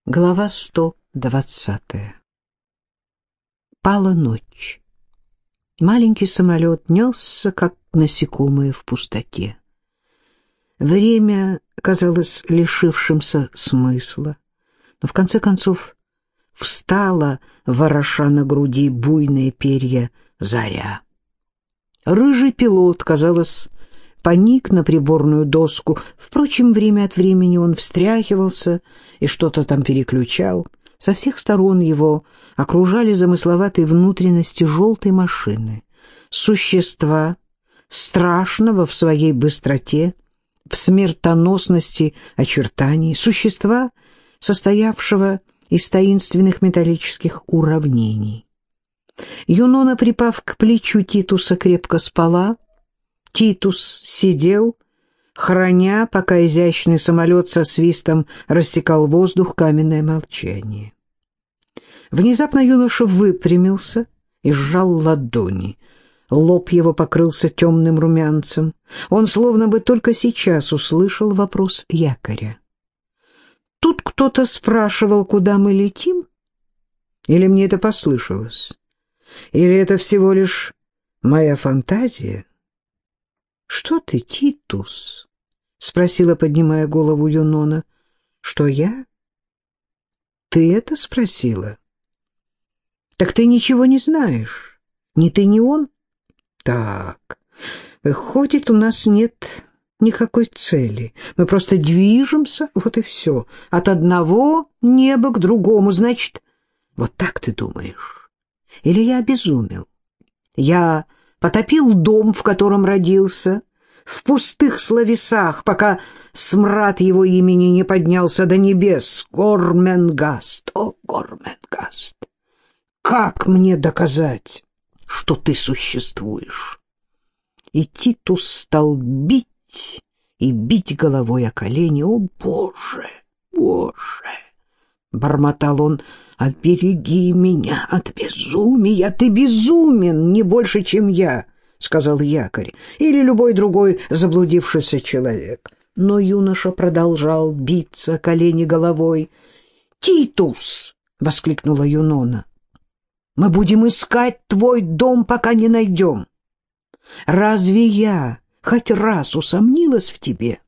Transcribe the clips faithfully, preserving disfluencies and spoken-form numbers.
Глава сто двадцатая. Пала ночь. Маленький самолет несся, как насекомое в пустоте. Время казалось лишившимся смысла, но в конце концов встала, вороша на груди буйные перья, заря. Рыжий пилот, казалось, поник на приборную доску. Впрочем, время от времени он встряхивался и что-то там переключал. Со всех сторон его окружали замысловатые внутренности желтой машины. Существа, страшного в своей быстроте, в смертоносности очертаний, существа, состоявшего из таинственных металлических уравнений. Юнона, припав к плечу Титуса, крепко спала. Титус сидел, храня, пока изящный самолет со свистом рассекал воздух, каменное молчание. Внезапно юноша выпрямился и сжал ладони. Лоб его покрылся темным румянцем. Он словно бы только сейчас услышал вопрос якоря. «Тут кто-то спрашивал, куда мы летим? Или мне это послышалось? Или это всего лишь моя фантазия?» «Что ты, Титус?» — спросила, поднимая голову Юнона. «Что я? Ты это спросила? Так ты ничего не знаешь. Ни ты, ни он. Так, выходит, у нас нет никакой цели. Мы просто движемся, вот и все. От одного неба к другому. Значит, вот так ты думаешь? Или я обезумел? Я потопил дом, в котором родился, в пустых словесах, пока смрад его имени не поднялся до небес. Горменгаст, о, Горменгаст! Как мне доказать, что ты существуешь?» И Титус стал бить и бить головой о колени. «О, Боже, Боже!» — бормотал он. «Обереги меня от безумия! Ты безумен не больше, чем я!» — сказал якорь, или любой другой заблудившийся человек. Но юноша продолжал биться колени головой. «Титус!» — воскликнула Юнона. «Мы будем искать твой дом, пока не найдем. Разве я хоть раз усомнилась в тебе?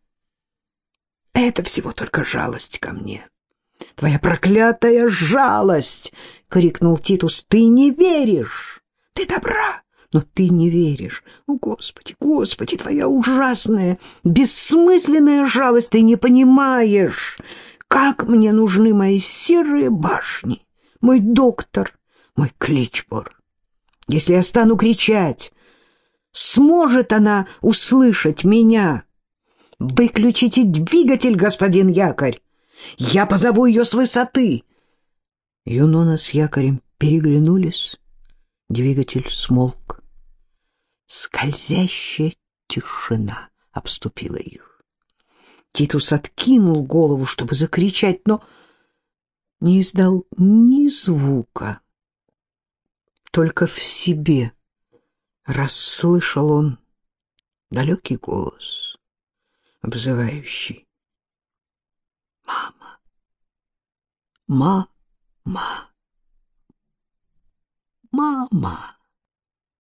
Это всего только жалость ко мне». «Твоя проклятая жалость!» — крикнул Титус. «Ты не веришь! Ты добра, но ты не веришь! О, Господи, Господи, твоя ужасная, бессмысленная жалость! Ты не понимаешь, как мне нужны мои серые башни, мой доктор, мой Кличбор! Если я стану кричать, сможет она услышать меня? Выключите двигатель, господин якорь! Я позову ее с высоты!» Юнона с якорем переглянулись. Двигатель смолк. Скользящая тишина обступила их. Титус откинул голову, чтобы закричать, но не издал ни звука. Только в себе расслышал он далекий голос, обзывающий: «Мама! Мама! Мама!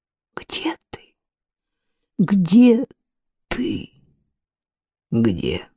Где ты? Где ты? Где?»